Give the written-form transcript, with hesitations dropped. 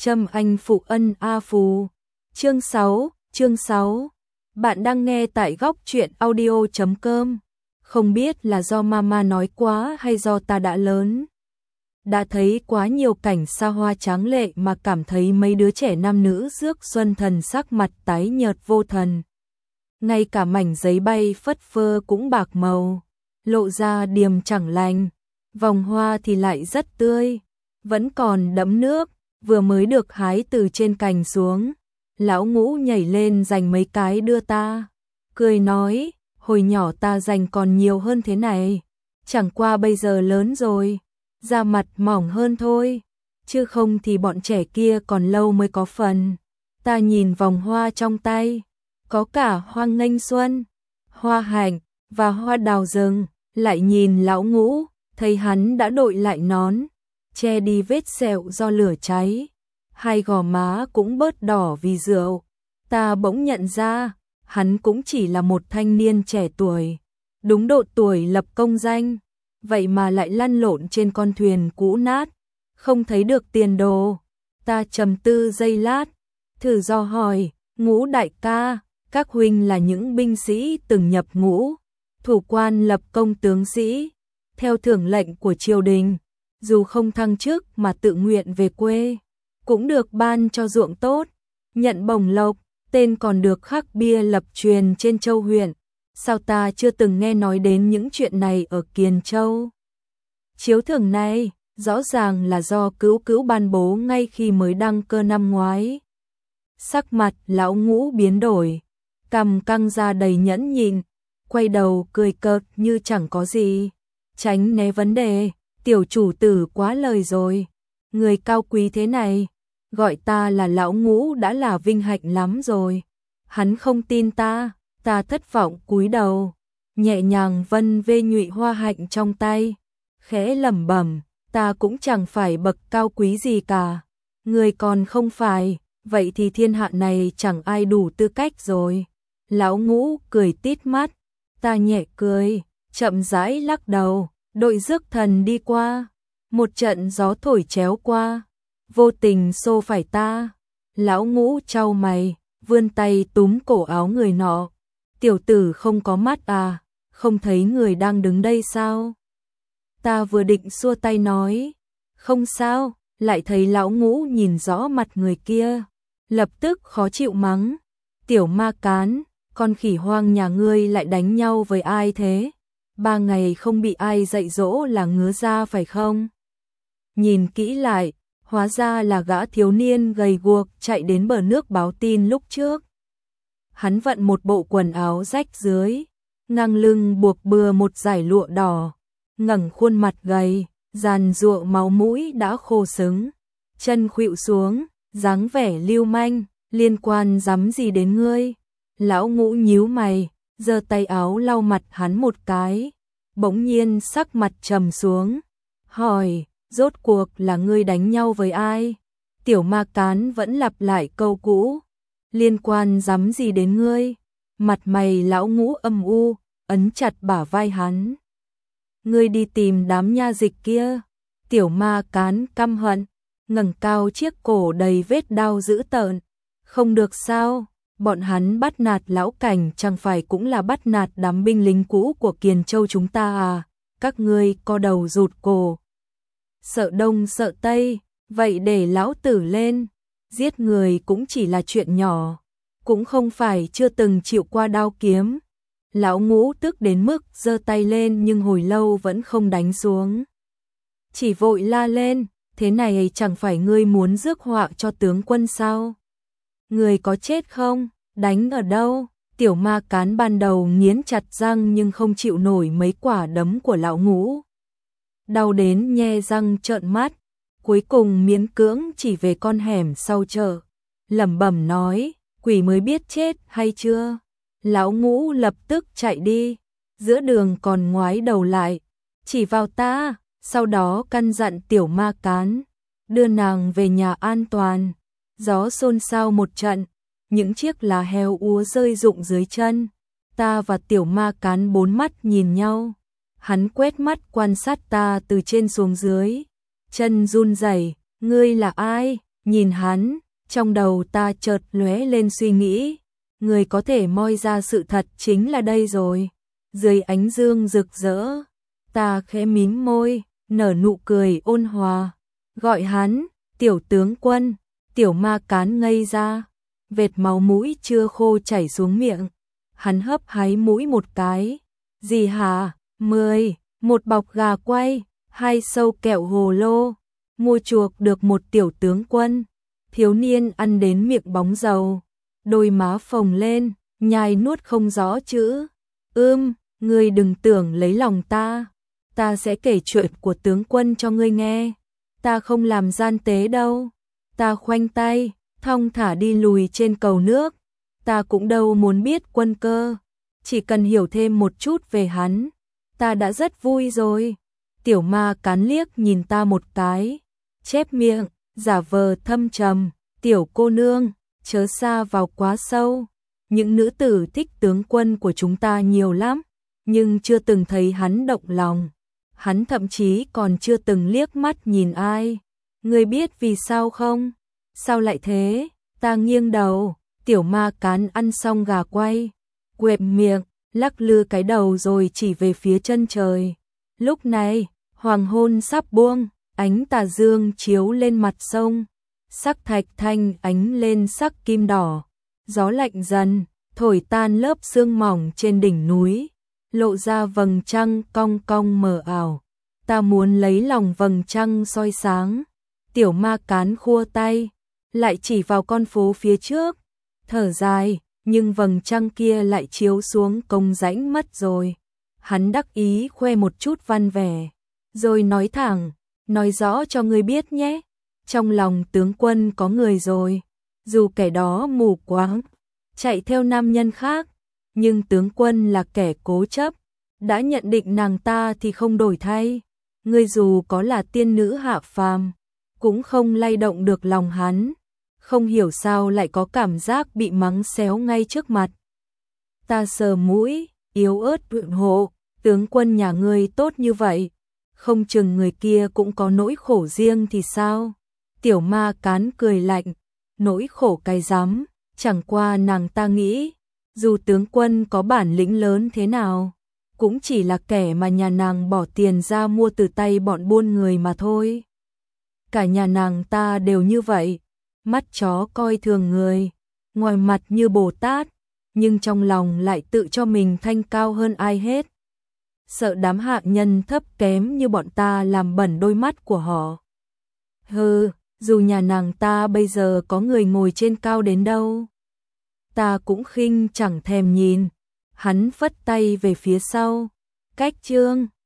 Trâm anh phụ ân a phù. Chương 6. Bạn đang nghe tại góc truyện audio.com. Không biết là do mama nói quá hay do ta đã lớn. Đã thấy quá nhiều cảnh xa hoa tráng lệ mà cảm thấy mấy đứa trẻ nam nữ rước xuân thần sắc mặt tái nhợt vô thần. Ngay cả mảnh giấy bay phất phơ cũng bạc màu, lộ ra điềm chẳng lành. Vòng hoa thì lại rất tươi, vẫn còn đẫm nước, vừa mới được hái từ trên cành xuống. Lão Ngũ nhảy lên giành mấy cái đưa ta, cười nói, hồi nhỏ ta giành còn nhiều hơn thế này, chẳng qua bây giờ lớn rồi, da mặt mỏng hơn thôi, chứ không thì bọn trẻ kia còn lâu mới có phần. Ta nhìn vòng hoa trong tay, có cả hoa nghênh xuân, hoa hạnh và hoa đào rừng, lại nhìn Lão Ngũ, thấy hắn đã đội lại nón, che đi vết sẹo do lửa cháy, hai gò má cũng bớt đỏ vì rượu. Ta bỗng nhận ra, hắn cũng chỉ là một thanh niên trẻ tuổi, đúng độ tuổi lập công danh, vậy mà lại lăn lộn trên con thuyền cũ nát, không thấy được tiền đồ. Ta trầm tư giây lát, thử dò hỏi, Ngũ đại ca, các huynh là những binh sĩ từng nhập ngũ, thủ quan lập công tướng sĩ, theo thưởng lệnh của triều đình, dù không thăng chức mà tự nguyện về quê, cũng được ban cho ruộng tốt, nhận bổng lộc, tên còn được khắc bia lập truyền trên châu huyện. Sao ta chưa từng nghe nói đến những chuyện này ở Kiền Châu? Chiếu thưởng này, rõ ràng là do Cữu Cữu ban bố ngay khi mới đăng cơ năm ngoái. Sắc mặt Lão Ngũ biến đổi, cằm căng ra đầy nhẫn nhịn, quay đầu cười cợt như chẳng có gì, tránh né vấn đề. Tiểu chủ tử quá lời rồi, người cao quý thế này, gọi ta là Lão Ngũ đã là vinh hạnh lắm rồi. Hắn không tin ta, ta thất vọng cúi đầu, nhẹ nhàng vân vê nhụy hoa hạnh trong tay, khẽ lẩm bẩm, ta cũng chẳng phải bậc cao quý gì cả, người còn không phải, vậy thì thiên hạ này chẳng ai đủ tư cách rồi. Lão Ngũ cười tít mắt, ta nhẹ cười, chậm rãi lắc đầu. Đội rước thần đi qua, một trận gió thổi chéo qua, vô tình xô phải ta. Lão Ngũ chau mày, vươn tay túm cổ áo người nọ. Tiểu tử không có mắt à, không thấy người đang đứng đây sao? Ta vừa định xua tay nói, không sao, lại thấy Lão Ngũ nhìn rõ mặt người kia, lập tức khó chịu mắng. Tiểu ma cán, con khỉ hoang nhà ngươi lại đánh nhau với ai thế? 3 ngày không bị ai dạy dỗ là ngứa ra phải không? Nhìn kỹ lại, hóa ra là gã thiếu niên gầy guộc chạy đến bờ nước báo tin lúc trước. Hắn vận một bộ quần áo rách dưới, ngang lưng buộc bừa một dải lụa đỏ, ngẩng khuôn mặt gầy, giàn giụa máu mũi đã khô sứng, chân khuỵu xuống, dáng vẻ lưu manh, liên quan dám gì đến ngươi? Lão Ngũ nhíu mày, giơ tay áo lau mặt hắn một cái, bỗng nhiên sắc mặt trầm xuống, hỏi, rốt cuộc là ngươi đánh nhau với ai? Tiểu ma cán vẫn lặp lại câu cũ, liên quan dám gì đến ngươi? Mặt mày Lão Ngũ âm u, ấn chặt bả vai hắn. Ngươi đi tìm đám nha dịch kia. Tiểu ma cán căm hận, ngẩng cao chiếc cổ đầy vết đau dữ tợn. Không được sao? Bọn hắn bắt nạt lão cảnh chẳng phải cũng là bắt nạt đám binh lính cũ của Kiền Châu chúng ta à? Các ngươi co đầu rụt cổ, sợ đông sợ tây, vậy để lão tử lên. Giết người cũng chỉ là chuyện nhỏ, cũng không phải chưa từng chịu qua đao kiếm. Lão Ngũ tức đến mức giơ tay lên nhưng hồi lâu vẫn không đánh xuống, chỉ vội la lên, thế này chẳng phải ngươi muốn rước họa cho tướng quân sao? Người có chết không? Đánh ở đâu? Tiểu ma cán ban đầu nghiến chặt răng nhưng không chịu nổi mấy quả đấm của Lão Ngũ, đau đến nhe răng trợn mắt, cuối cùng miễn cưỡng chỉ về con hẻm sau chợ, lẩm bẩm nói, quỷ mới biết chết hay chưa? Lão Ngũ lập tức chạy đi, giữa đường còn ngoái đầu lại, chỉ vào ta, sau đó căn dặn tiểu ma cán, đưa nàng về nhà an toàn. Gió xôn xao một trận, những chiếc lá heo úa rơi rụng dưới chân. Ta và tiểu ma cán bốn mắt nhìn nhau. Hắn quét mắt quan sát ta từ trên xuống dưới, chân run rẩy, ngươi là ai? Nhìn hắn, trong đầu ta chợt lóe lên suy nghĩ, người có thể moi ra sự thật chính là đây rồi. Dưới ánh dương rực rỡ, ta khẽ mím môi, nở nụ cười ôn hòa, gọi hắn, tiểu tướng quân. Tiểu ma cán ngây ra, vệt máu mũi chưa khô chảy xuống miệng. Hắn hấp háy mũi một cái. Gì hả? 10, một bọc gà quay, 2 sâu kẹo hồ lô. Mua chuộc được một tiểu tướng quân. Thiếu niên ăn đến miệng bóng dầu, đôi má phồng lên, nhai nuốt không rõ chữ. Ngươi đừng tưởng lấy lòng ta. Ta sẽ kể chuyện của tướng quân cho ngươi nghe. Ta không làm gian tế đâu. Ta khoanh tay, thong thả đi lùi trên cầu nước. Ta cũng đâu muốn biết quân cơ. Chỉ cần hiểu thêm một chút về hắn, ta đã rất vui rồi. Tiểu ma cán liếc nhìn ta một cái, chép miệng, giả vờ thâm trầm. Tiểu cô nương, chớ xa vào quá sâu. Những nữ tử thích tướng quân của chúng ta nhiều lắm, nhưng chưa từng thấy hắn động lòng. Hắn thậm chí còn chưa từng liếc mắt nhìn ai. Ngươi biết vì sao không? Sao lại thế? Ta nghiêng đầu, tiểu ma cán ăn xong gà quay, quệt miệng, lắc lư cái đầu rồi chỉ về phía chân trời. Lúc này, hoàng hôn sắp buông, ánh tà dương chiếu lên mặt sông, sắc thạch thanh ánh lên sắc kim đỏ. Gió lạnh dần, thổi tan lớp sương mỏng trên đỉnh núi, lộ ra vầng trăng cong cong mờ ảo. Ta muốn lấy lòng vầng trăng soi sáng. Tiểu ma cán khua tay, lại chỉ vào con phố phía trước, thở dài, nhưng vầng trăng kia lại chiếu xuống công rãnh mất rồi. Hắn đắc ý khoe một chút văn vẻ, rồi nói thẳng, nói rõ cho ngươi biết nhé, trong lòng tướng quân có người rồi, dù kẻ đó mù quáng, chạy theo nam nhân khác, nhưng tướng quân là kẻ cố chấp, đã nhận định nàng ta thì không đổi thay. Ngươi dù có là tiên nữ hạ phàm, cũng không lay động được lòng hắn. Không hiểu sao lại có cảm giác bị mắng xéo ngay trước mặt. Ta sờ mũi, yếu ớt ưỡn hộ, tướng quân nhà ngươi tốt như vậy, không chừng người kia cũng có nỗi khổ riêng thì sao? Tiểu ma cán cười lạnh, nỗi khổ cái rắm, chẳng qua nàng ta nghĩ, dù tướng quân có bản lĩnh lớn thế nào, cũng chỉ là kẻ mà nhà nàng bỏ tiền ra mua từ tay bọn buôn người mà thôi. Cả nhà nàng ta đều như vậy, mắt chó coi thường người, ngoài mặt như Bồ Tát, nhưng trong lòng lại tự cho mình thanh cao hơn ai hết. Sợ đám hạ nhân thấp kém như bọn ta làm bẩn đôi mắt của họ. Hừ, dù nhà nàng ta bây giờ có người ngồi trên cao đến đâu, ta cũng khinh chẳng thèm nhìn. Hắn phất tay về phía sau, cách chương.